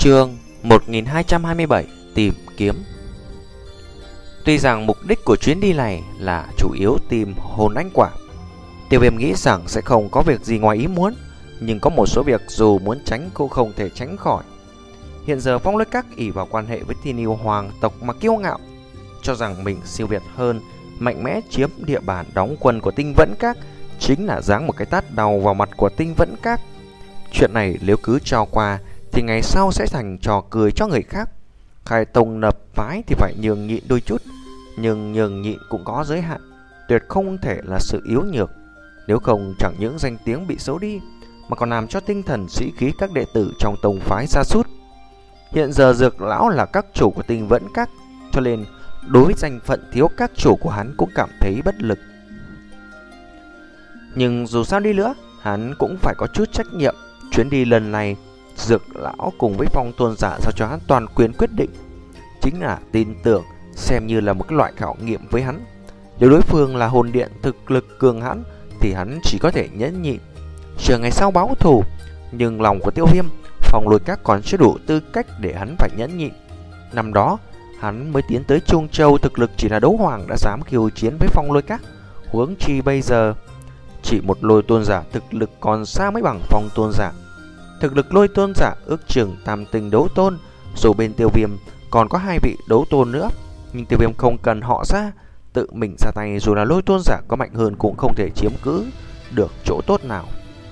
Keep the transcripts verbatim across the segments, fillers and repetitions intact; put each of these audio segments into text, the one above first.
Chương một nghìn hai trăm hai mươi bảy Tìm kiếm. Tuy rằng mục đích của chuyến đi này là chủ yếu tìm hồn anh quả, Tiêu Viêm nghĩ rằng sẽ không có việc gì ngoài ý muốn, nhưng có một số việc dù muốn tránh cũng không thể tránh khỏi. Hiện giờ Phong Lôi Các ỷ vào quan hệ với Thiên Yêu Hoàng tộc mà kiêu ngạo, cho rằng mình siêu việt hơn, mạnh mẽ chiếm địa bàn đóng quân của Tinh Vẫn Các, chính là giáng một cái tát đau vào mặt của Tinh Vẫn Các. Chuyện này nếu cứ cho qua thì ngày sau sẽ thành trò cười cho người khác. Khai tông lập phái thì phải nhường nhịn đôi chút, nhưng nhường nhịn cũng có giới hạn, tuyệt không thể là sự yếu nhược. Nếu không chẳng những danh tiếng bị xấu đi, mà còn làm cho tinh thần sĩ khí các đệ tử trong tông phái sa sút. Hiện giờ Dược lão là các chủ của Tinh Vẫn Các, cho nên đối với danh phận thiếu các chủ của hắn cũng cảm thấy bất lực. Nhưng dù sao đi nữa, hắn cũng phải có chút trách nhiệm. Chuyến đi lần này, Dược lão cùng với Phong Tôn giả giao cho hắn toàn quyền quyết định, chính là tin tưởng, xem như là một cái loại khảo nghiệm với hắn. Nếu đối phương là hồn điện thực lực cường hãn thì hắn chỉ có thể nhẫn nhịn, chờ ngày sau báo thù. Nhưng lòng của Tiêu Viêm, Phong Lôi Các còn chưa đủ tư cách để hắn phải nhẫn nhịn. Năm đó hắn mới tiến tới Trung Châu, thực lực chỉ là đấu hoàng đã dám khiêu chiến với Phong Lôi Các, huống chi bây giờ chỉ một Lôi Tôn giả thực lực còn xa mới bằng Phong Tôn giả. Thực lực Lôi Tôn giả ước chừng tam tinh đấu tôn, dù bên Tiêu Viêm còn có hai vị đấu tôn nữa, nhưng Tiêu Viêm không cần họ ra, tự mình ra tay, dù là Lôi Tôn giả có mạnh hơn cũng không thể chiếm cứ được chỗ tốt nào.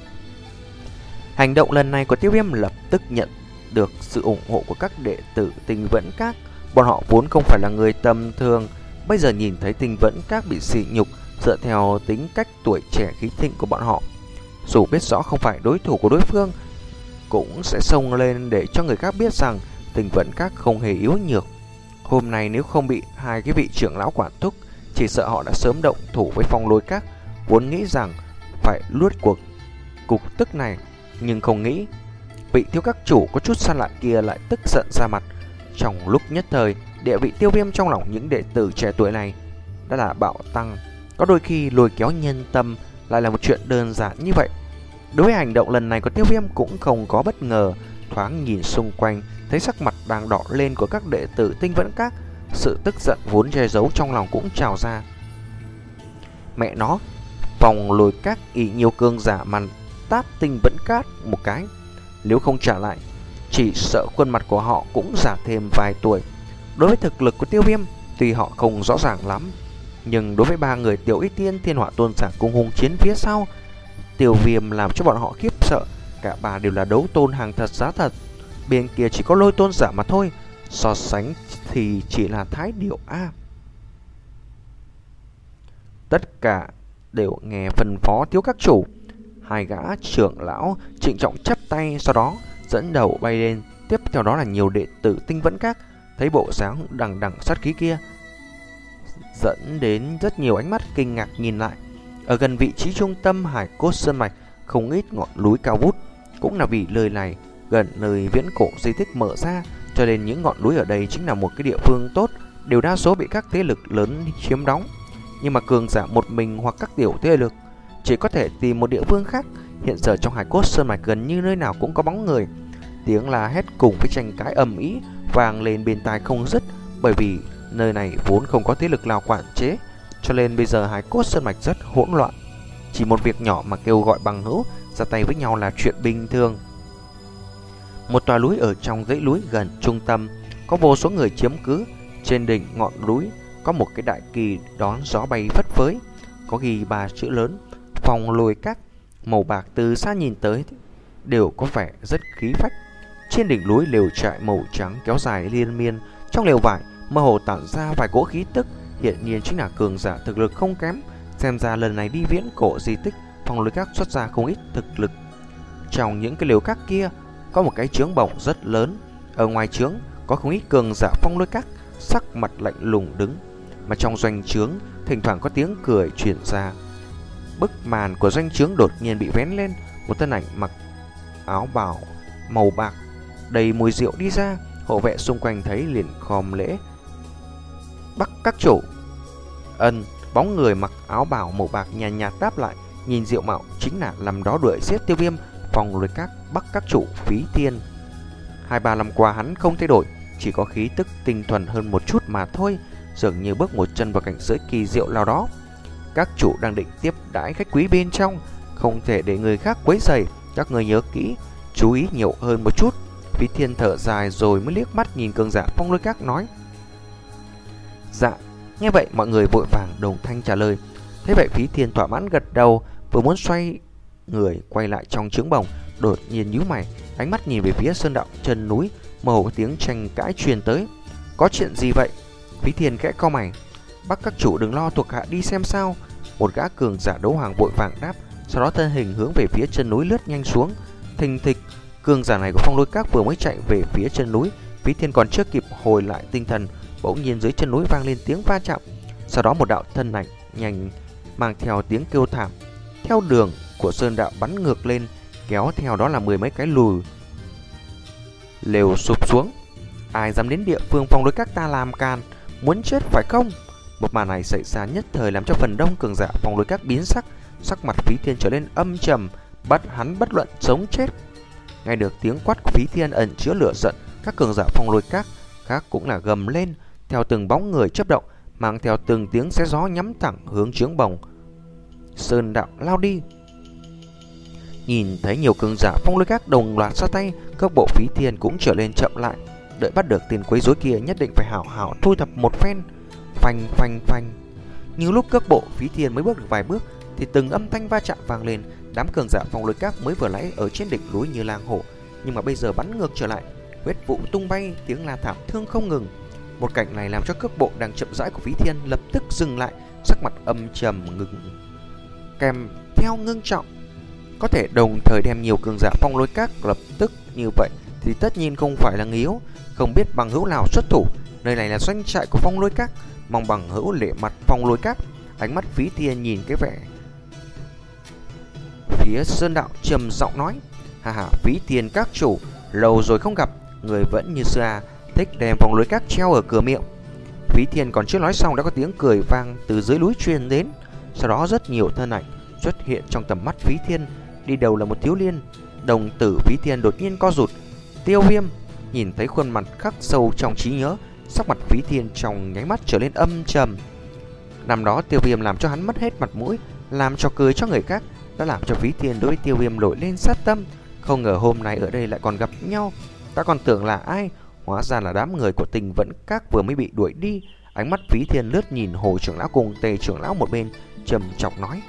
Hành động lần này của Tiêu Viêm lập tức nhận được sự ủng hộ của các đệ tử Tinh Vẫn Các. Bọn họ vốn không phải là người tầm thường, bây giờ nhìn thấy Tinh Vẫn Các bị sỉ nhục, dựa theo tính cách tuổi trẻ khí thịnh của bọn họ, dù biết rõ không phải đối thủ của đối phương, cũng sẽ xông lên để cho người khác biết rằng Tinh Vẫn Các không hề yếu nhược. Hôm nay nếu không bị hai cái vị trưởng lão quản thúc, chỉ sợ họ đã sớm động thủ với Phong Lôi Các, vốn nghĩ rằng phải luốt cuộc cục tức này, nhưng không nghĩ vị thiếu các chủ có chút xa lạ kia lại tức giận ra mặt. Trong lúc nhất thời, địa vị Tiêu Viêm trong lòng những đệ tử trẻ tuổi này đã là bạo tăng. Có đôi khi lôi kéo nhân tâm lại là một chuyện đơn giản như vậy. Đối với hành động lần này của Tiêu Viêm cũng không có bất ngờ, thoáng nhìn xung quanh, thấy sắc mặt đang đỏ lên của các đệ tử Tinh Vẫn Các, sự tức giận vốn che giấu trong lòng cũng trào ra. Mẹ nó, Phong Lôi Các ỷ nhiều cương giả mà tát Tinh Vẫn Các một cái, nếu không trả lại, chỉ sợ khuôn mặt của họ cũng già thêm vài tuổi. Đối với thực lực của Tiêu Viêm, tuy họ không rõ ràng lắm, nhưng đối với ba người Tiểu Y Tiên, Thiên Hỏa Tôn giả cùng hùng chiến phía sau, Tiêu Viêm làm cho bọn họ khiếp sợ. Cả ba đều là đấu tôn hàng thật giá thật, bên kia chỉ có Lôi Tôn giả mà thôi, so sánh thì chỉ là thái điểu a. Tất cả đều nghe phân phó thiếu các chủ. Hai gã trưởng lão trịnh trọng chắp tay, sau đó dẫn đầu bay lên. Tiếp theo đó là nhiều đệ tử Tinh Vẫn Các, thấy bộ dáng đằng đằng sát khí kia, dẫn đến rất nhiều ánh mắt kinh ngạc nhìn lại. Ở gần vị trí trung tâm Hải Cốt Sơn Mạch, không ít ngọn núi cao vút. Cũng là vì nơi này gần nơi viễn cổ di tích mở ra, cho nên những ngọn núi ở đây chính là một cái địa phương tốt, đều đa số bị các thế lực lớn chiếm đóng. Nhưng mà cường giả một mình hoặc các tiểu thế lực chỉ có thể tìm một địa phương khác. Hiện giờ trong Hải Cốt Sơn Mạch gần như nơi nào cũng có bóng người, tiếng la hét cùng với tranh cãi ầm ĩ vang lên bên tai không dứt. Bởi vì nơi này vốn không có thế lực nào quản chế, cho nên bây giờ Hải Cốt Sơn Mạch rất hỗn loạn. Chỉ một việc nhỏ mà kêu gọi bằng hữu ra tay với nhau là chuyện bình thường. Một tòa núi ở trong dãy núi gần trung tâm, có vô số người chiếm cứ. Trên đỉnh ngọn núi có một cái đại kỳ đón gió bay phất phới, có ghi ba chữ lớn Phong Lôi Các, màu bạc, từ xa nhìn tới đều có vẻ rất khí phách. Trên đỉnh núi lều trại màu trắng kéo dài liên miên, trong lều vải mơ hồ tản ra vài cỗ khí tức, hiện nhiên chính là cường giả thực lực không kém. Xem ra lần này đi viễn cổ di tích, Phong Lôi Các xuất ra không ít thực lực. Trong những cái lều các kia có một cái trướng bổng rất lớn, ở ngoài trướng có không ít cường giả Phong Lôi Các, sắc mặt lạnh lùng đứng. Mà trong doanh trướng thỉnh thoảng có tiếng cười truyền ra. Bức màn của doanh trướng đột nhiên bị vén lên, một thân ảnh mặc áo bào màu bạc đầy mùi rượu đi ra. Hộ vệ xung quanh thấy liền khom lễ: "Bắc các chủ." Ân, bóng người mặc áo bào màu bạc nhàn nhạt đáp lại, nhìn diệu mạo chính là làm đó đuổi giết Tiêu Viêm, Phong Lôi Các Bắc các chủ Phí Thiên. Hai ba năm qua hắn không thay đổi, chỉ có khí tức tinh thuần hơn một chút mà thôi, dường như bước một chân vào cảnh giới kỳ diệu nào đó. Các chủ đang định tiếp đãi khách quý bên trong, không thể để người khác quấy rầy, các người nhớ kỹ, chú ý nhiều hơn một chút. Phí Thiên thở dài rồi mới liếc mắt nhìn cường giả Phong Lôi Các nói: Dạ. Nghe vậy mọi người vội vàng đồng thanh trả lời. Thế vậy Phí Thiên thỏa mãn gật đầu, vừa muốn xoay người quay lại trong trướng bồng, đột nhiên nhíu mày, ánh mắt nhìn về phía sơn đạo chân núi, mơ hồ tiếng tranh cãi truyền tới. Có chuyện gì vậy? Phí Thiên khẽ cau mày. Bắt các chủ đừng lo, thuộc hạ đi xem sao. Một gã cường giả đấu hoàng vội vàng đáp, sau đó thân hình hướng về phía chân núi lướt nhanh xuống. Thình thịch, cường giả này của Phong Lôi Các vừa mới chạy về phía chân núi, Phí Thiên còn chưa kịp hồi lại tinh thần, bỗng nhiên dưới chân núi vang lên tiếng va chạm. Sau đó một đạo thân ảnh nhanh mang theo tiếng kêu thảm theo đường của sơn đạo bắn ngược lên, kéo theo đó là mười mấy cái lùi lều sụp xuống. Ai dám đến địa phương Phong Lôi Các ta làm can, muốn chết phải không? Một màn này xảy ra nhất thời làm cho phần đông cường giả Phong Lôi Các biến sắc, sắc mặt Phí Thiên trở nên âm trầm, bắt hắn bất luận sống chết. Nghe được tiếng quát của Phí Thiên ẩn chứa lửa giận, các cường giả Phong Lôi Các khác cũng là gầm lên, theo từng bóng người chớp động, mang theo từng tiếng xé gió nhắm thẳng hướng trướng bồng sơn đạo lao đi. Nhìn thấy nhiều cường giả Phong Lôi Các đồng loạt ra tay, các bộ Phí Thiên cũng trở lên chậm lại, đợi bắt được tiền quấy rối kia nhất định phải hảo hảo thu thập một phen. Phanh phanh phanh. Nhưng lúc cước bộ Phí Thiên mới bước được vài bước thì từng âm thanh va chạm vang lên. Đám cường giả Phong Lôi Các mới vừa nãy ở trên đỉnh núi như lang hổ, nhưng mà bây giờ bắn ngược trở lại, huyết vụ tung bay, tiếng la thảm thương không ngừng. Một cảnh này làm cho cước bộ đang chậm rãi của Phí Thiên lập tức dừng lại, sắc mặt âm trầm ngừng kèm theo ngưng trọng. Có thể đồng thời đem nhiều cường giả Phong Lôi Các lập tức như vậy thì tất nhiên không phải là người yếu. Không biết bằng hữu nào xuất thủ, nơi này là doanh trại của Phong Lôi Các, mong bằng hữu lệ mặt Phong Lôi Các. Ánh mắt Phí Thiên nhìn cái vẻ phía sơn đạo trầm giọng nói: Hà hà, Phí Thiên các chủ, lâu rồi không gặp, người vẫn như xưa à, thích đem Phong Lôi Các treo ở cửa miệng. Phí Thiên còn chưa nói xong đã có tiếng cười vang từ dưới núi truyền đến. Sau đó rất nhiều thân ảnh xuất hiện trong tầm mắt Phí Thiên, đi đầu là một thiếu niên. Đồng tử Phí Thiên đột nhiên co rụt. Tiêu Viêm. Nhìn thấy khuôn mặt khắc sâu trong trí nhớ, sắc mặt Phí Thiên trong nháy mắt trở lên âm trầm. Năm đó Tiêu Viêm làm cho hắn mất hết mặt mũi, làm cho cười cho người khác, đã làm cho Phí Thiên đối với Tiêu Viêm nổi lên sát tâm. Không ngờ hôm nay ở đây lại còn gặp nhau. Ta còn tưởng là ai, hóa ra là đám người của Tình Vẫn Các vừa mới bị đuổi đi. Ánh mắt Phí Thiên lướt nhìn Hồ trưởng lão cùng Tề trưởng lão một bên, trầm trọng nói: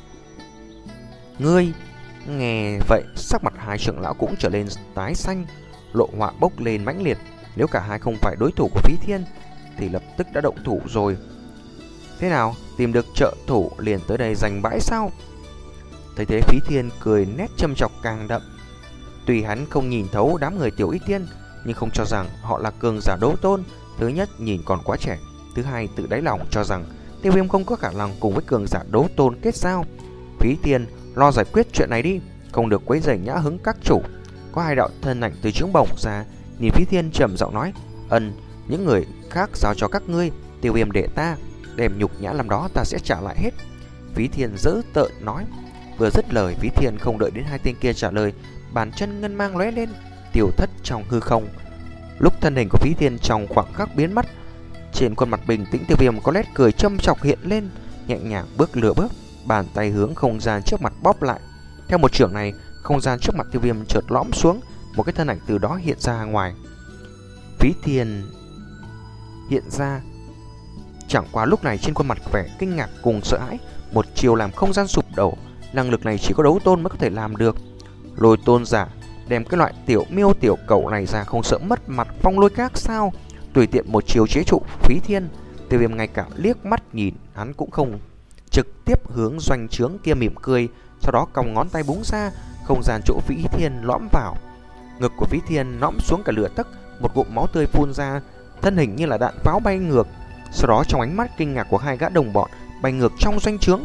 Ngươi. Nghe vậy sắc mặt hai trưởng lão cũng trở lên tái xanh, lộ họa bốc lên mãnh liệt. Nếu cả hai không phải đối thủ của Phí Thiên thì lập tức đã động thủ rồi. Thế nào, tìm được trợ thủ liền tới đây giành bãi sao? Thấy thế Phí Thiên cười nét châm chọc càng đậm. Tuy hắn không nhìn thấu đám người Tiểu Y Tiên, nhưng không cho rằng họ là cường giả đấu tôn. Thứ nhất nhìn còn quá trẻ, thứ hai tự đáy lòng cho rằng Tiêu Viêm không có khả năng cùng với cường giả đấu tôn kết giao. Phí Thiên lo giải quyết chuyện này đi, không được quấy rầy nhã hứng các chủ. Có hai đạo thân ảnh từ trướng bồng ra, nhìn Phí Thiên trầm giọng nói: Ân, những người khác giao cho các ngươi, Tiêu Viêm để ta, đem nhục nhã làm đó ta sẽ trả lại hết. Phí Thiên dữ tợn nói. Vừa dứt lời, Phí Thiên không đợi đến hai tên kia trả lời, bàn chân ngân mang lóe lên, tiêu thất trong hư không. Lúc thân hình của Phí Thiên trong khoảng khắc biến mất, trên khuôn mặt bình tĩnh Tiêu Viêm có nét cười châm chọc hiện lên, nhẹ nhàng bước lựa bước, bàn tay hướng không gian trước mặt bóp lại. Theo một chưởng này, không gian trước mặt Tiêu Viêm chợt lõm xuống, một cái thân ảnh từ đó hiện ra ngoài. Phí Thiên hiện ra, chẳng qua lúc này trên khuôn mặt vẻ kinh ngạc cùng sợ hãi, một chiều làm không gian sụp đổ. Năng lực này chỉ có đấu tôn mới có thể làm được. Lôi tôn giả đem cái loại tiểu miêu tiểu cầu này ra, không sợ mất mặt Phong Lôi Các sao? Tùy tiện một chiều chế trụ Phí Thiên. Tiêu Viêm ngay cả liếc mắt nhìn hắn cũng không, trực tiếp hướng doanh trướng kia mỉm cười, sau đó còng ngón tay búng ra, không gian chỗ Phí Thiên lõm vào. Ngực của Phí Thiên lõm xuống cả lửa tấc, một ngụm máu tươi phun ra, thân hình như là đạn pháo bay ngược. Sau đó trong ánh mắt kinh ngạc của hai gã đồng bọn, bay ngược trong doanh trướng.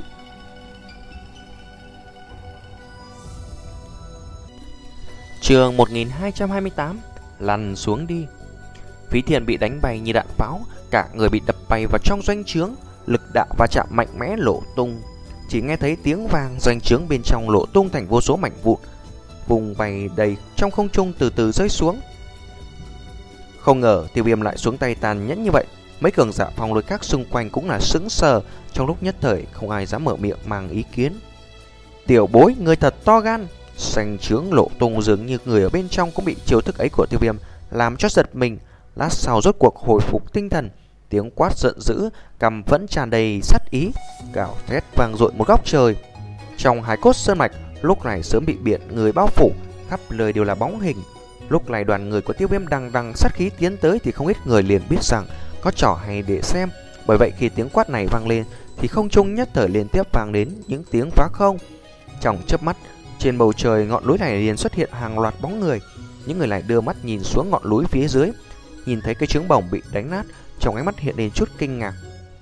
Chương một nghìn hai trăm hai mươi tám, lăn xuống đi. Phí Thiên bị đánh bay như đạn pháo, cả người bị đập bay vào trong doanh trướng, lực đạo va chạm mạnh mẽ nổ tung. Chỉ nghe thấy tiếng vang, doanh trướng bên trong nổ tung thành vô số mảnh vụn, vùng bay đầy trong không trung từ từ rơi xuống. Không ngờ Tiêu Viêm lại xuống tay tàn nhẫn như vậy. Mấy cường giả phong lôi các xung quanh cũng là sững sờ, trong lúc nhất thời không ai dám mở miệng mang ý kiến. Tiểu bối, người thật to gan. Sành trướng lộ tung, dường như người ở bên trong cũng bị chiêu thức ấy của Tiêu Viêm làm cho giật mình. Lát sau rốt cuộc hồi phục tinh thần, tiếng quát giận dữ, cằm vẫn tràn đầy sát ý, gào thét vang dội một góc trời. Trong hải cốt sơn mạch lúc này sớm bị biển người bao phủ, khắp nơi đều là bóng hình. Lúc này đoàn người của Tiêu Viêm đằng đằng sát khí tiến tới thì không ít người liền biết rằng có trò hay để xem. Bởi vậy khi tiếng quát này vang lên thì không trung nhất thời liên tiếp vang đến những tiếng phá không. Trong chớp mắt, trên bầu trời ngọn núi này liền xuất hiện hàng loạt bóng người. Những người này đưa mắt nhìn xuống ngọn núi phía dưới, nhìn thấy cái trứng bổng bị đánh nát, trong ánh mắt hiện lên chút kinh ngạc.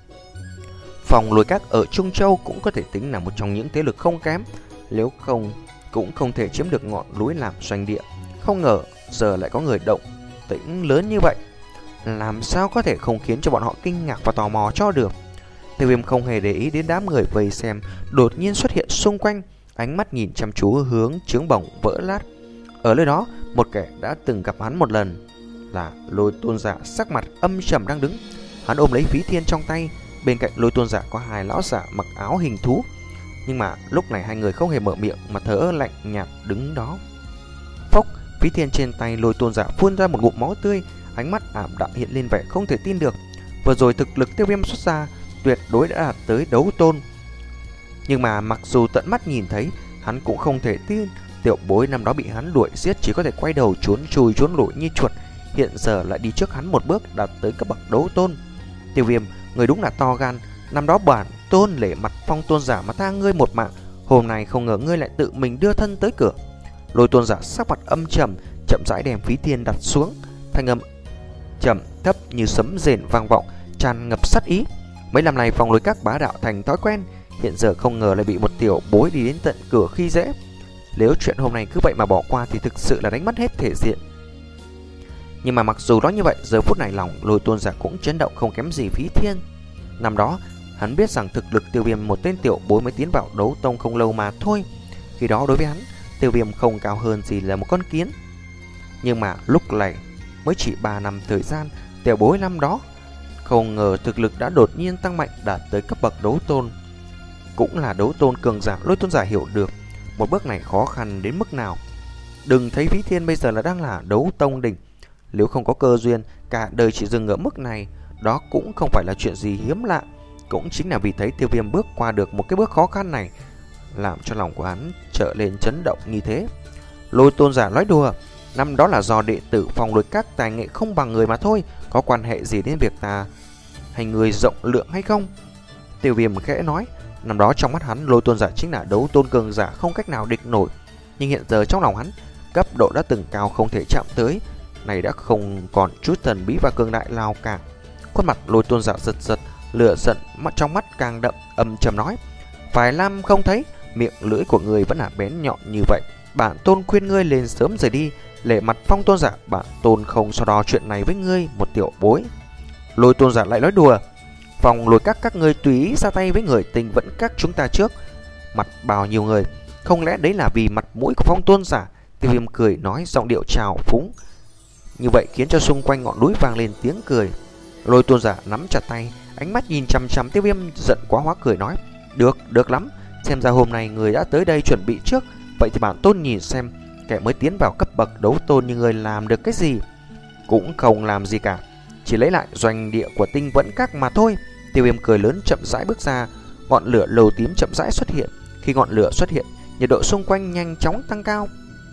Phòng lôi các ở Trung Châu cũng có thể tính là một trong những thế lực không kém, nếu không cũng không thể chiếm được ngọn núi làm doanh địa. Không ngờ giờ lại có người động tĩnh lớn như vậy, làm sao có thể không khiến cho bọn họ kinh ngạc và tò mò cho được. Tiêu Viêm không hề để ý đến đám người vây xem đột nhiên xuất hiện xung quanh, ánh mắt nhìn chăm chú hướng trứng bổng vỡ lát. Ở nơi đó, một kẻ đã từng gặp hắn một lần là Lôi Tôn Giả sắc mặt âm trầm đang đứng. Hắn ôm lấy Phí Thiên trong tay, bên cạnh Lôi Tôn Giả có hai lão giả mặc áo hình thú. Nhưng mà lúc này hai người không hề mở miệng mà thở lạnh nhạt đứng đó. Phốc, Phí Thiên trên tay Lôi Tôn Giả phun ra một ngụm máu tươi, ánh mắt ảm đạm hiện lên vẻ không thể tin được. Vừa rồi thực lực Tiêu Viêm xuất ra tuyệt đối đã đạt tới đấu tôn, nhưng mà mặc dù tận mắt nhìn thấy, hắn cũng không thể tin tiểu bối năm đó bị hắn đuổi giết chỉ có thể quay đầu trốn chui trốn lủi như chuột, hiện giờ lại đi trước hắn một bước đạt tới cấp bậc đấu tôn. Tiêu Viêm, người đúng là to gan, năm đó bản tôn lễ mặt Phong Tôn Giả mà tha ngươi một mạng, hôm nay không ngờ ngươi lại tự mình đưa thân tới cửa. Lôi Tôn Giả sắc mặt âm trầm, chậm rãi đem Phí Thiên đặt xuống, thanh âm trầm thấp như sấm rền vang vọng, tràn ngập sát ý. Mấy năm nay Phong Lôi các bá đạo thành thói quen, hiện giờ không ngờ lại bị một tiểu bối đi đến tận cửa khi dễ. Nếu chuyện hôm nay cứ vậy mà bỏ qua thì thực sự là đánh mất hết thể diện. Nhưng mà mặc dù nói như vậy, giờ phút này lòng Lôi Tôn Giả cũng chấn động không kém gì Phí Thiên. Năm đó hắn biết rằng thực lực Tiêu Viêm một tên tiểu bối mới tiến vào đấu tông không lâu mà thôi. Khi đó đối với hắn, Tiêu Viêm không cao hơn gì là một con kiến. Nhưng mà lúc này mới chỉ ba năm thời gian, tiểu bối năm đó không ngờ thực lực đã đột nhiên tăng mạnh, đạt tới cấp bậc đấu tôn. Cũng là đấu tôn cường giả. Lôi Tôn Giả hiểu được một bước này khó khăn đến mức nào. Đừng thấy Phí Thiên bây giờ là đang là đấu tông đỉnh, nếu không có cơ duyên cả đời chỉ dừng ở mức này, đó cũng không phải là chuyện gì hiếm lạ. Cũng chính là vì thấy Tiêu Viêm bước qua được một cái bước khó khăn này, làm cho lòng của hắn trở lên chấn động như thế. Lôi Tôn Giả nói đùa, năm đó là do đệ tử Phong Lôi các tài nghệ không bằng người mà thôi, có quan hệ gì đến việc ta hành người rộng lượng hay không? Tiêu Viêm khẽ nói, năm đó trong mắt hắn Lôi Tôn Giả chính là đấu tôn cường giả không cách nào địch nổi, nhưng hiện giờ trong lòng hắn cấp độ đã từng cao không thể chạm tới, này đã không còn chút thần bí và cường đại nào cả. Khuôn mặt Lôi Tôn Giả giật giật, lửa giận mắt trong mắt càng đậm, âm trầm nói, vài năm không thấy, miệng lưỡi của người vẫn là bén nhọn như vậy, bản tôn khuyên ngươi lên sớm rời đi. Lệ mặt Phong Tôn Giả, bản tôn không so đo chuyện này với ngươi, một tiểu bối. Lôi Tôn Giả lại nói đùa, Phong Lôi các các ngươi tùy ý ra tay với người Tinh Vẫn các chúng ta trước mặt bao nhiêu người, không lẽ đấy là vì mặt mũi của Phong Tôn Giả? Tiêu Viêm cười nói, giọng điệu trào phúng như vậy khiến cho xung quanh ngọn núi vang lên tiếng cười. Lôi Tôn Giả nắm chặt tay, ánh mắt nhìn chằm chằm Tiêu Viêm, giận quá hóa cười nói, được, được lắm, xem ra hôm nay người đã tới đây chuẩn bị trước, vậy thì bản tôn nhìn xem kẻ mới tiến vào cấp bậc đấu tôn như người làm được cái gì. Cũng không làm gì cả, chỉ lấy lại doanh địa của Tinh Vẫn các mà thôi. Tiêu Viêm cười lớn chậm rãi bước ra, ngọn lửa lầu tím chậm rãi xuất hiện. Khi ngọn lửa xuất hiện, nhiệt độ xung quanh nhanh chóng tăng cao.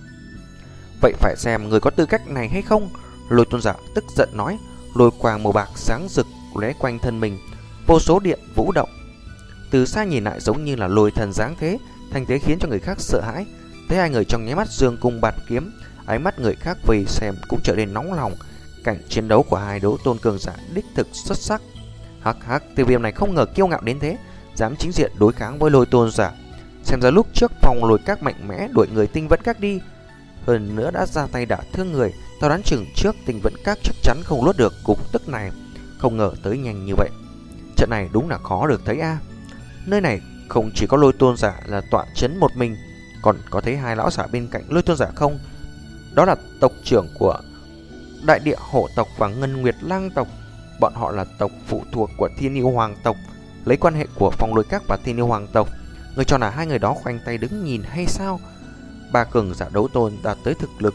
Vậy phải xem người có tư cách này hay không? Lôi Tôn Giả tức giận nói, lôi quang màu bạc sáng rực lóe quanh thân mình, vô số điện vũ động. Từ xa nhìn lại giống như là lôi thần giáng thế, thành thế khiến cho người khác sợ hãi. Thấy hai người trong nháy mắt dương cung bạt kiếm, ánh mắt người khác vây xem cũng trở nên nóng lòng. Cảnh chiến đấu của hai đấu tôn cường giả đích thực xuất sắc. Hắc hắc, Tiêu Viêm này không ngờ kiêu ngạo đến thế, dám chính diện đối kháng với Lôi Tôn Giả. Xem ra lúc trước Phong Lôi các mạnh mẽ đuổi người Tinh Vẫn các đi, hơn nữa đã ra tay đả thương người. Tao đoán chừng trước Tinh Vẫn các chắc chắn không luốt được cục tức này, không ngờ tới nhanh như vậy. Trận này đúng là khó được thấy a. À. Nơi này không chỉ có Lôi Tôn Giả là tọa chấn một mình, còn có thấy hai lão giả bên cạnh Lôi Tôn Giả không? Đó là tộc trưởng của Đại Địa Hổ tộc và Ngân Nguyệt Lang tộc. Bọn họ là tộc phụ thuộc của Thiên Yêu Hoàng tộc. Lấy quan hệ của Phong Lôi Các và Thiên Yêu Hoàng tộc, người cho là hai người đó khoanh tay đứng nhìn hay sao? Ba cường giả đấu tôn đạt tới thực lực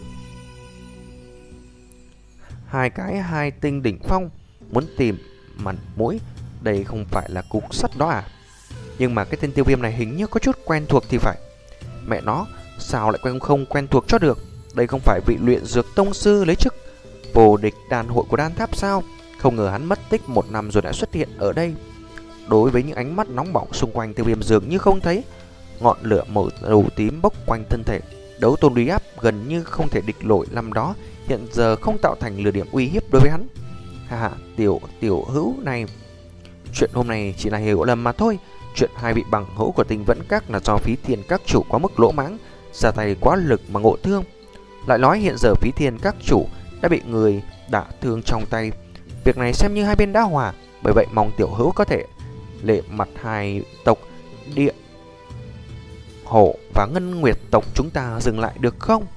hai cái hai tinh đỉnh phong, muốn tìm mặt mũi, đây không phải là cục sắt đó à? Nhưng mà cái tên Tiêu Viêm này hình như có chút quen thuộc thì phải. Mẹ nó, sao lại quen không quen thuộc cho được? Đây không phải vị luyện dược tông sư lấy chức vô địch đan hội của Đan Tháp sao? Không ngờ hắn mất tích một năm rồi đã xuất hiện ở đây. Đối với những ánh mắt nóng bỏng xung quanh, Tiêu Viêm dường như không thấy. Ngọn lửa màu đầu tím bốc quanh thân thể, đấu tôn uy áp gần như không thể địch nổi năm đó, hiện giờ không tạo thành lửa điểm uy hiếp đối với hắn. Ha ha, tiểu tiểu hữu này, chuyện hôm nay chỉ là hiểu lầm mà thôi. Chuyện hai vị bằng hữu của Tinh Vẫn Các là do Phí Thiên Các chủ quá mức lỗ mãng, ra tay quá lực mà ngộ thương. Lại nói hiện giờ Phí Thiên Các chủ đã bị người đả thương trong tay, việc này xem như hai bên đã hòa. Bởi vậy mong tiểu hữu có thể lệ mặt hai tộc Địa Hổ và Ngân Nguyệt tộc chúng ta dừng lại được không?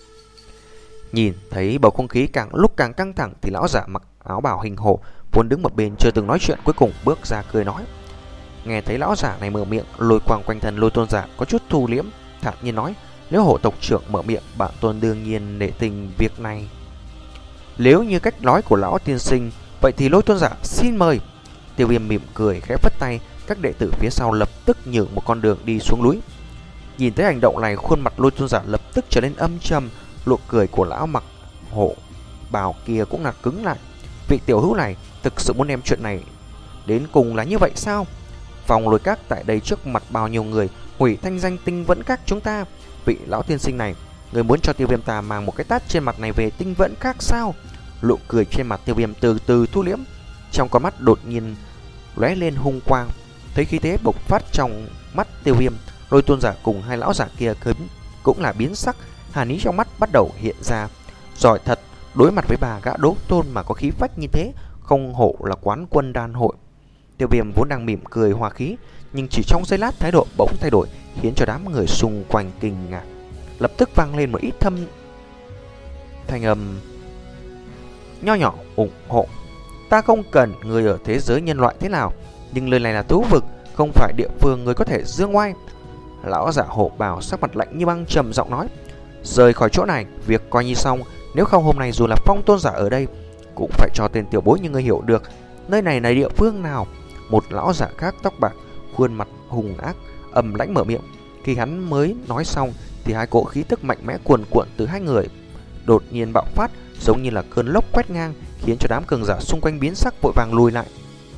Nhìn thấy bầu không khí càng lúc càng căng thẳng thì lão giả mặc áo bào hình hổ vốn đứng một bên chưa từng nói chuyện cuối cùng bước ra cười nói. Nghe thấy lão giả này mở miệng, lôi quang quanh thân Lôi Tôn giả có chút thu liễm, thản nhiên nói: nếu hổ tộc trưởng mở miệng, bản tôn đương nhiên nể tình việc này. Nếu như cách nói của lão tiên sinh, vậy thì Lôi Tôn giả xin mời. Tiêu Viêm mỉm cười khẽ phất tay, các đệ tử phía sau lập tức nhường một con đường đi xuống núi. Nhìn thấy hành động này, khuôn mặt Lôi Tôn giả lập tức trở nên âm trầm, nụ cười của lão mặc hổ bào kia cũng là cứng lại. Vị tiểu hữu này thực sự muốn đem chuyện này đến cùng là như vậy sao? Phong Lôi Các tại đây trước mặt bao nhiêu người hủy thanh danh Tinh Vẫn Các chúng ta. Vị lão tiên sinh này, người muốn cho Tiêu Viêm ta mang một cái tát trên mặt này về Tinh Vẫn Các sao? Nụ cười trên mặt Tiêu Viêm từ từ thu liễm, trong con mắt đột nhiên lóe lên hung quang. Thấy khí thế bộc phát trong mắt Tiêu Viêm, Lôi Tôn giả cùng hai lão giả kia cũng là biến sắc, hàn ý trong mắt bắt đầu hiện ra. Giỏi thật, đối mặt với bà gã đấu tôn mà có khí phách như thế, không hổ là quán quân đan hội. Tiêu Viêm vốn đang mỉm cười hòa khí, nhưng chỉ trong giây lát thái độ bỗng thay đổi, khiến cho đám người xung quanh kinh ngạc. Lập tức vang lên một ít thâm thanh âm nho nhỏ ủng hộ. Ta không cần người ở thế giới nhân loại thế nào, nhưng lời này là thú vực, không phải địa phương người có thể dương oai. Lão giả hộ bào sắc mặt lạnh như băng trầm giọng nói: rời khỏi chỗ này, việc coi như xong. Nếu không hôm nay dù là Phong tôn giả ở đây cũng phải cho tên tiểu bối như ngươi hiểu được nơi này là địa phương nào. Một lão giả khác tóc bạc, khuôn mặt hung ác, ầm lãnh mở miệng. Khi hắn mới nói xong thì hai cỗ khí tức mạnh mẽ cuồn cuộn từ hai người đột nhiên bạo phát, giống như là cơn lốc quét ngang, khiến cho đám cường giả xung quanh biến sắc vội vàng lùi lại.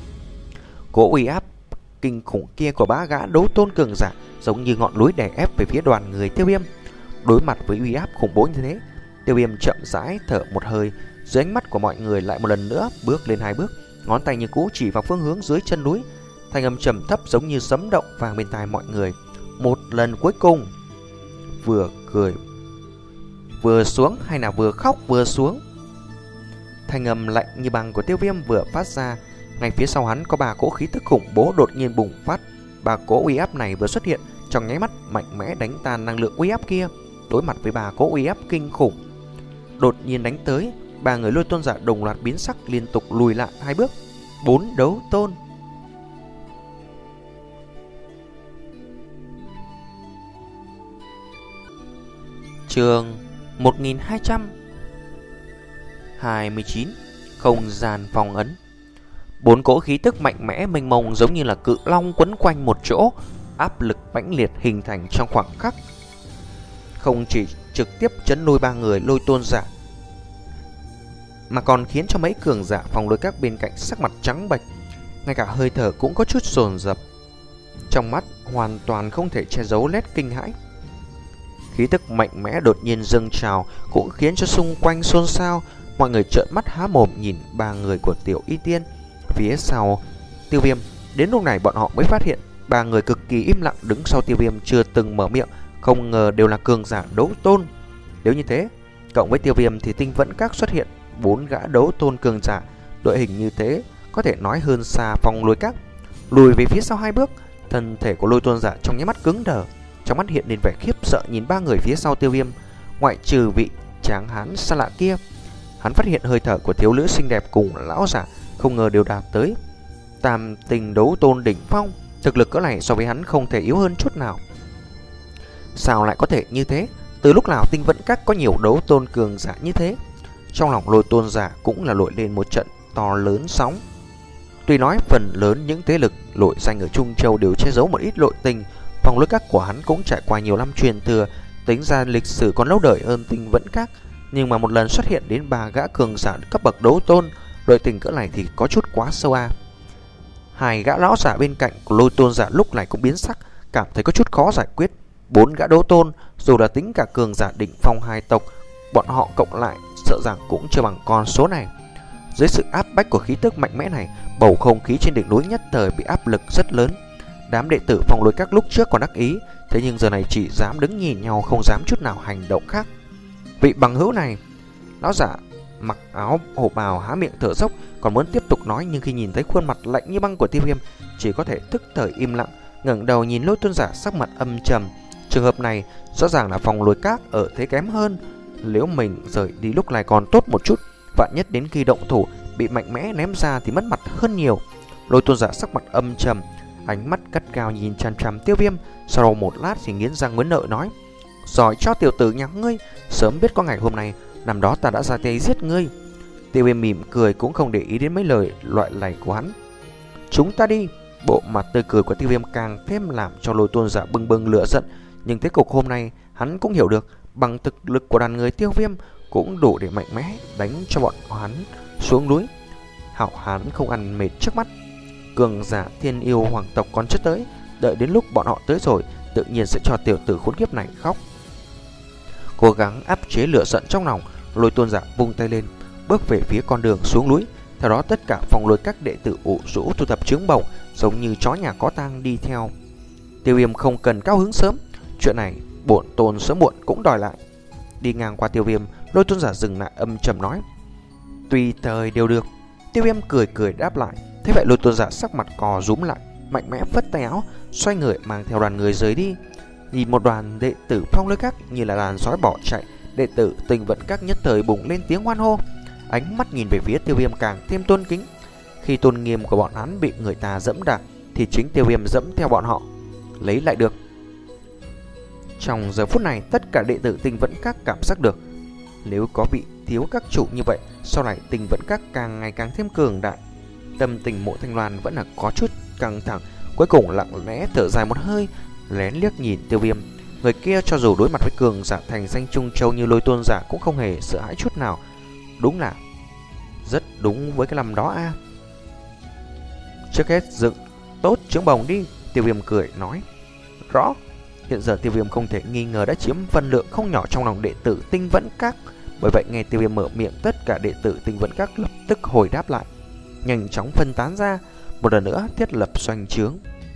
Cỗ uy áp kinh khủng kia của ba gã đấu tôn cường giả giống như ngọn núi đè ép về phía đoàn người Tiêu Viêm. Đối mặt với uy áp khủng bố như thế, Tiêu Viêm chậm rãi thở một hơi, dưới ánh mắt của mọi người lại một lần nữa bước lên hai bước, ngón tay như cũ chỉ vào phương hướng dưới chân núi. Thanh âm trầm thấp giống như sấm động vang bên tai mọi người. Một lần cuối cùng, vừa cười vừa xuống, hay là vừa khóc vừa xuống. Thanh âm lạnh như băng của Tiêu Viêm vừa phát ra, ngay phía sau hắn có ba cỗ khí tức khủng bố đột nhiên bùng phát. Ba cỗ uy áp này vừa xuất hiện, trong nháy mắt mạnh mẽ đánh tan năng lượng uy áp kia. Đối mặt với ba cỗ uy áp kinh khủng đột nhiên đánh tới, ba người Lôi Tôn giả đồng loạt biến sắc, liên tục lùi lại hai bước. Bốn đấu tôn. Chương một nghìn hai trăm hai mươi chín. Không gian phong ấn. Bốn cỗ khí tức mạnh mẽ mênh mông giống như là cự long quấn quanh một chỗ, áp lực mãnh liệt hình thành trong khoảng khắc, không chỉ trực tiếp chấn lùi ba người Lôi Tôn giả, mà còn khiến cho mấy cường giả Phong Lôi Các bên cạnh sắc mặt trắng bệch, ngay cả hơi thở cũng có chút dồn dập, trong mắt hoàn toàn không thể che giấu nét kinh hãi. Khí tức mạnh mẽ đột nhiên dâng trào cũng khiến cho xung quanh xôn xao, mọi người trợn mắt há mồm nhìn ba người của Tiểu Y Tiên phía sau Tiêu Viêm. Đến lúc này bọn họ mới phát hiện ba người cực kỳ im lặng đứng sau Tiêu Viêm chưa từng mở miệng, không ngờ đều là cường giả đấu tôn. Nếu như thế, cộng với Tiêu Viêm thì Tinh Vẫn Các xuất hiện bốn gã đấu tôn cường giả, đội hình như thế có thể nói hơn xa Phong Lôi Các. Lùi về phía sau hai bước, thân thể của Lôi Tôn giả trong nháy mắt cứng đờ, trong mắt hiện lên vẻ khiếp sợ nhìn ba người phía sau Tiêu Viêm. Ngoại trừ vị tráng hán xa lạ kia, hắn phát hiện hơi thở của thiếu nữ xinh đẹp cùng lão giả không ngờ đều đạt tới tam tinh đấu tôn đỉnh phong. Thực lực cỡ này so với hắn không thể yếu hơn chút nào. Sao lại có thể như thế? Từ lúc nào Tinh Vẫn Các có nhiều đấu tôn cường giả như thế? Trong lòng Lôi tôn giả cũng là nổi lên một trận to lớn sóng. Tuy nói phần lớn những thế lực nổi danh ở Trung Châu đều che giấu một ít nội tình, Phong Lôi Các của hắn cũng trải qua nhiều năm truyền thừa, tính ra lịch sử còn lâu đời hơn Tinh Vẫn Các, nhưng mà một lần xuất hiện đến ba gã cường giả cấp bậc đấu tôn, nội tình cỡ này thì có chút quá sâu a. À. Hai gã lão giả bên cạnh của Lôi tôn giả lúc này cũng biến sắc, cảm thấy có chút khó giải quyết. Bốn gã đấu tôn, dù là tính cả cường giả đỉnh phong hai tộc, bọn họ cộng lại sợ rằng cũng chưa bằng con số này. Dưới sự áp bách của khí tức mạnh mẽ này, bầu không khí trên đỉnh núi nhất thời bị áp lực rất lớn. Đám đệ tử Phong Lôi Các lúc trước còn đắc ý, thế nhưng giờ này chỉ dám đứng nhìn nhau, không dám chút nào hành động khác. Vị bằng hữu này, lão giả mặc áo hổ bào há miệng thở dốc, còn muốn tiếp tục nói, nhưng khi nhìn thấy khuôn mặt lạnh như băng của Tiêu Viêm, chỉ có thể tức thời im lặng, ngẩng đầu nhìn Lôi tôn giả sắc mặt âm trầm. Trường hợp này rõ ràng là Phong Lôi Các ở thế kém hơn, nếu mình rời đi lúc này còn tốt một chút, vạn nhất đến khi động thủ bị mạnh mẽ ném ra thì mất mặt hơn nhiều. Lôi tôn giả sắc mặt âm trầm, ánh mắt gắt gao nhìn chằm chằm Tiêu Viêm, sau một lát thì nghiến răng nghiến lợi nói: "Giỏi cho tiểu tử nhà ngươi, sớm biết có ngày hôm nay, năm đó ta đã ra tay giết ngươi." Tiêu Viêm mỉm cười cũng không để ý đến mấy lời loại này của hắn. "Chúng ta đi." Bộ mặt tươi cười của Tiêu Viêm càng thêm làm cho Lôi tôn giả bừng bừng lửa giận, nhưng thế cục hôm nay hắn cũng hiểu được, bằng thực lực của đàn người Tiêu Viêm cũng đủ để mạnh mẽ đánh cho bọn hắn xuống núi. Hảo hán không ăn mệt trước mắt, cường giả thiên yêu hoàng tộc còn chưa tới, đợi đến lúc bọn họ tới rồi, tự nhiên sẽ cho tiểu tử khốn kiếp này khóc. Cố gắng áp chế lửa giận trong lòng, Lôi tôn giả vung tay lên, bước về phía con đường xuống núi. Theo đó tất cả Phong Lôi Các đệ tử ụ rũ thu thập trứng bồng, giống như chó nhà có tang đi theo. Tiêu Viêm không cần cao hứng sớm, chuyện này bổn tôn sớm muộn cũng đòi lại. Đi ngang qua Tiêu Viêm, Lôi tôn giả dừng lại âm trầm nói: "Tùy thời đều được." Tiêu Viêm cười cười đáp lại. Thế vậy Lôi tôn giả sắc mặt cò rúm lại, mạnh mẽ phất tay áo, xoay người mang theo đoàn người rời đi. Nhìn một đoàn đệ tử Phong Lôi Các như là đàn sói bỏ chạy, đệ tử Tinh Vẫn Các nhất thời bùng lên tiếng hoan hô. Ánh mắt nhìn về phía Tiêu Viêm càng thêm tôn kính. Khi tôn nghiêm của bọn hắn bị người ta dẫm đạp, thì chính Tiêu Viêm dẫm theo bọn họ lấy lại được. Trong giờ phút này, tất cả đệ tử Tinh Vẫn Các cảm giác được, nếu có vị thiếu các chủ như vậy, sau này Tinh Vẫn Các càng ngày càng thêm cường đại. Tâm tình Mộ Thanh Loan vẫn là có chút căng thẳng, cuối cùng lặng lẽ thở dài một hơi, lén liếc nhìn Tiêu Viêm. Người kia cho dù đối mặt với cường giả thành danh Trung Châu như Lôi tôn giả cũng không hề sợ hãi chút nào. Đúng là rất đúng với cái năm đó a. À. Trước hết dựng tốt trứng bồng đi, Tiêu Viêm cười nói. Rõ. Hiện giờ Tiêu Viêm không thể nghi ngờ đã chiếm phần lượng không nhỏ trong lòng đệ tử Tinh Vẫn Các. Bởi vậy nghe Tiêu Viêm mở miệng, tất cả đệ tử Tinh Vẫn Các lập tức hồi đáp lại, nhanh chóng phân tán ra, một lần nữa thiết lập doanh trướng.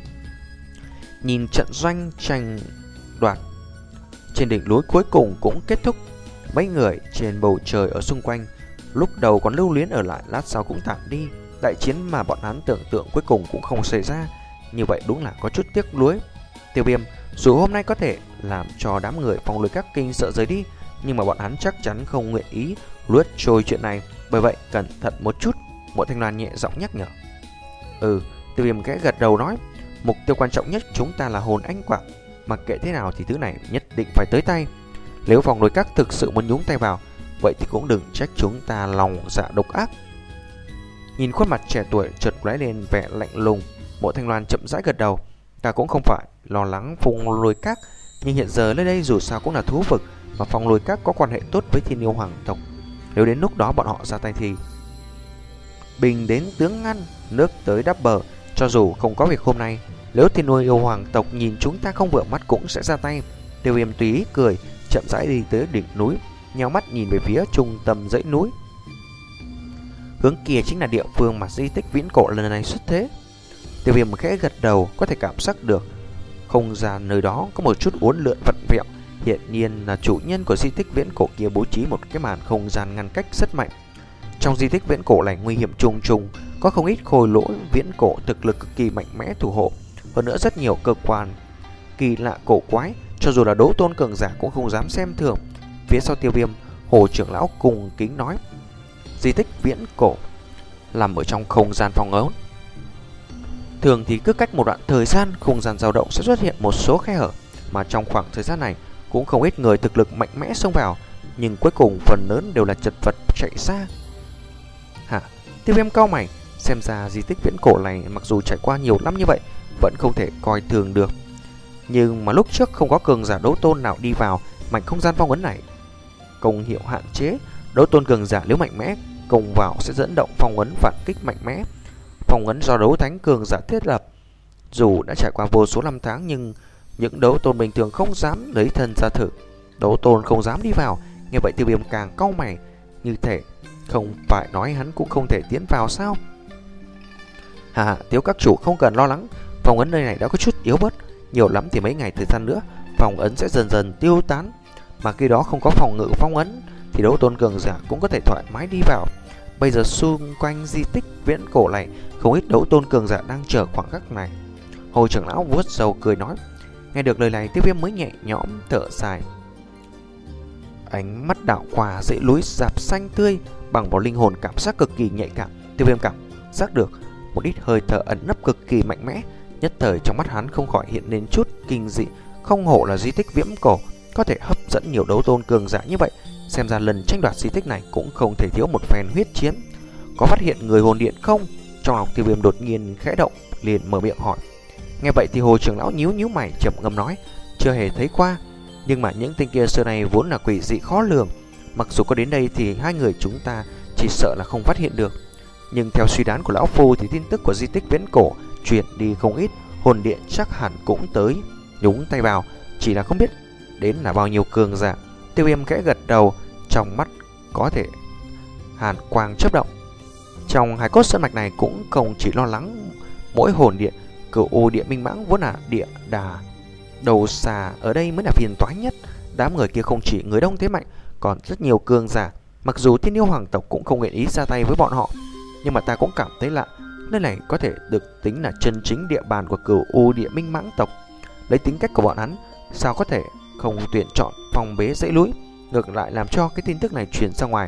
Nhìn trận doanh tranh đoạt trên đỉnh núi cuối cùng cũng kết thúc. Mấy người trên bầu trời ở xung quanh lúc đầu còn lưu luyến ở lại, lát sau cũng tạm đi. Đại chiến mà bọn hắn tưởng tượng cuối cùng cũng không xảy ra, như vậy đúng là có chút tiếc nuối. Tiêu Viêm dù hôm nay có thể làm cho đám người Phong Lôi Các kinh sợ rời đi, nhưng mà bọn hắn chắc chắn không nguyện ý luốt trôi chuyện này. Bởi vậy cẩn thận một chút, Mộ Thanh Loan nhẹ giọng nhắc nhở. Ừ, Tiêu Viêm khẽ gật đầu nói, mục tiêu quan trọng nhất chúng ta là hồn anh quả, mặc kệ thế nào thì thứ này nhất định phải tới tay. Nếu Phong Lôi Các thực sự muốn nhúng tay vào, vậy thì cũng đừng trách chúng ta lòng dạ độc ác. Nhìn khuôn mặt trẻ tuổi chợt lóe lên vẻ lạnh lùng, Mộ Thanh Loan chậm rãi gật đầu. Ta cũng không phải lo lắng Phong Lôi Các, nhưng hiện giờ nơi đây dù sao cũng là thú vực, mà Phong Lôi Các có quan hệ tốt với Thiên Yêu Hoàng tộc. Nếu đến lúc đó bọn họ ra tay thì bình đến tướng ngăn, nước tới đắp bờ. Cho dù không có việc hôm nay, nếu Thiên Yêu Hoàng tộc nhìn chúng ta không vừa mắt cũng sẽ ra tay. Tiêu Viêm tùy ý cười, chậm rãi đi tới đỉnh núi, nheo mắt nhìn về phía trung tâm dãy núi. Hướng kia chính là địa phương mà di tích viễn cổ lần này xuất thế. Tiêu Viêm khẽ gật đầu, có thể cảm giác được không gian nơi đó có một chút uốn lượn vặn vẹo. Hiện nhiên là chủ nhân của di tích viễn cổ kia bố trí một cái màn không gian ngăn cách rất mạnh. Trong di tích viễn cổ này nguy hiểm trùng trùng, có không ít khôi lỗi viễn cổ thực lực cực kỳ mạnh mẽ thủ hộ, hơn nữa rất nhiều cơ quan kỳ lạ cổ quái, cho dù là đấu tôn cường giả cũng không dám xem thường. Phía sau Tiêu Viêm, Hồ trưởng lão cùng kính nói, di tích viễn cổ nằm ở trong không gian phong ấn. Thường thì cứ cách một đoạn thời gian, không gian dao động sẽ xuất hiện một số khe hở, mà trong khoảng thời gian này cũng không ít người thực lực mạnh mẽ xông vào, nhưng cuối cùng phần lớn đều là chật vật chạy xa. Hả? Tiêu Viêm cau mày, xem ra di tích viễn cổ này mặc dù trải qua nhiều năm như vậy vẫn không thể coi thường được. Nhưng mà lúc trước không có cường giả đấu tôn nào đi vào mảnh không gian phong ấn này. Công hiệu hạn chế, đấu tôn cường giả nếu mạnh mẽ công vào sẽ dẫn động phong ấn phản kích mạnh mẽ. Phong ấn do đấu thánh cường giả thiết lập, dù đã trải qua vô số năm tháng nhưng những đấu tôn bình thường không dám lấy thân ra thử. Đấu tôn không dám đi vào. Nghe vậy Tiêu Viêm càng cau mày, như thể không phải nói hắn cũng không thể tiến vào sao? Hà, Tiếu các chủ không cần lo lắng, phong ấn nơi này đã có chút yếu bớt, nhiều lắm thì mấy ngày thời gian nữa phong ấn sẽ dần dần tiêu tán. Mà khi đó không có phòng ngự phong ấn thì đấu tôn cường giả cũng có thể thoải mái đi vào. Bây giờ xung quanh di tích viễn cổ này không ít đấu tôn cường giả đang chờ khoảng khắc này. Hồ trưởng lão vuốt râu cười nói. Nghe được lời này, Tiêu Viêm mới nhẹ nhõm thở dài. Ánh mắt đạo quả dãy núi rạp xanh tươi, bằng vào linh hồn cảm giác cực kỳ nhạy cảm. Tiêu Viêm cảm giác được một ít hơi thở ẩn nấp cực kỳ mạnh mẽ. Nhất thời trong mắt hắn không khỏi hiện lên chút kinh dị. Không hổ là di tích viễn cổ có thể hấp dẫn nhiều đấu tôn cường giả như vậy. Xem ra lần tranh đoạt di tích này cũng không thể thiếu một phen huyết chiến. Có phát hiện người hồn điện không? Trong lòng Tiêu Viêm đột nhiên khẽ động, liền mở miệng hỏi. Nghe vậy thì Hồ trưởng lão nhíu nhíu mày chậm ngâm nói. Chưa hề thấy qua, nhưng mà những tên kia xưa này vốn là quỷ dị khó lường. Mặc dù có đến đây thì hai người chúng ta chỉ sợ là không phát hiện được. Nhưng theo suy đoán của lão phu thì tin tức của di tích viễn cổ truyền đi không ít, hồn điện chắc hẳn cũng tới. Nhúng tay vào, chỉ là không biết đến là bao nhiêu cường giả. Tiêu Viêm khẽ gật đầu, trong mắt có thể hàn quang chớp động. Trong hai cốt sơn mạch này cũng không chỉ lo lắng mỗi hồn điện, Cửu U Địa Minh Mãng vốn là địa đà đầu xà ở đây mới là phiền toái nhất. Đám người kia không chỉ người đông thế mạnh, còn rất nhiều cường giả. Mặc dù Thiên Yêu Hoàng tộc cũng không nguyện ý ra tay với bọn họ, nhưng mà ta cũng cảm thấy lạ. Nơi này có thể được tính là chân chính địa bàn của Cửu U Địa Minh Mãng tộc. Lấy tính cách của bọn hắn, sao có thể không tuyển chọn phòng bế dãy núi, ngược lại làm cho cái tin tức này truyền ra ngoài.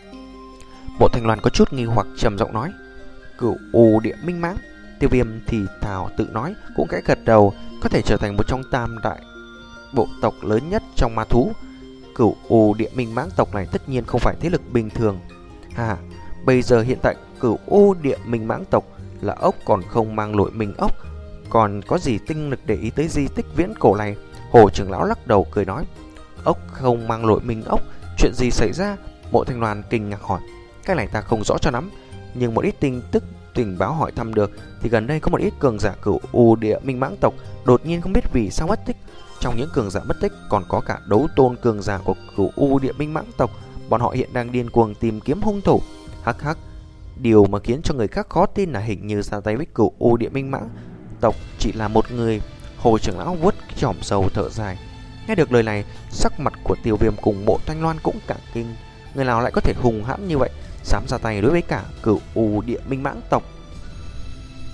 Mộ Thanh Loan có chút nghi hoặc trầm giọng nói. Cửu U Địa Minh Mãng. Tiêu Viêm thì thào tự nói, cũng kẽ gật đầu. Có thể trở thành một trong tam đại bộ tộc lớn nhất trong ma thú. Cửu U Địa Minh Mãng tộc này tất nhiên không phải thế lực bình thường. À, bây giờ hiện tại Cửu U Địa Minh Mãng tộc là ốc còn không mang lội mình ốc, còn có gì tinh lực để ý tới di tích viễn cổ này? Hồ trưởng lão lắc đầu cười nói. Ốc không mang lội mình ốc, chuyện gì xảy ra? Mộ Thanh Loan kinh ngạc hỏi. Cái này ta không rõ cho lắm, nhưng một ít tin tức tình báo hỏi thăm được thì gần đây có một ít cường giả Cửu U Địa Minh Mãng tộc đột nhiên không biết vì sao mất tích. Trong những cường giả mất tích còn có cả đấu tôn cường giả của Cửu U Địa Minh Mãng tộc. Bọn họ hiện đang điên cuồng tìm kiếm hung thủ. Hắc hắc. Điều mà khiến cho người khác khó tin là hình như ra tay với Cửu U Địa Minh Mãng tộc chỉ là một người. Hồ trưởng lão vuốt cái chòm râu thở dài. Nghe được lời này, sắc mặt của Tiêu Viêm cùng Mộ Thanh Loan cũng cả kinh. Người nào lại có thể hùng hãn như vậy, dám ra tay đối với cả Cửu U Địa Minh Mãng tộc?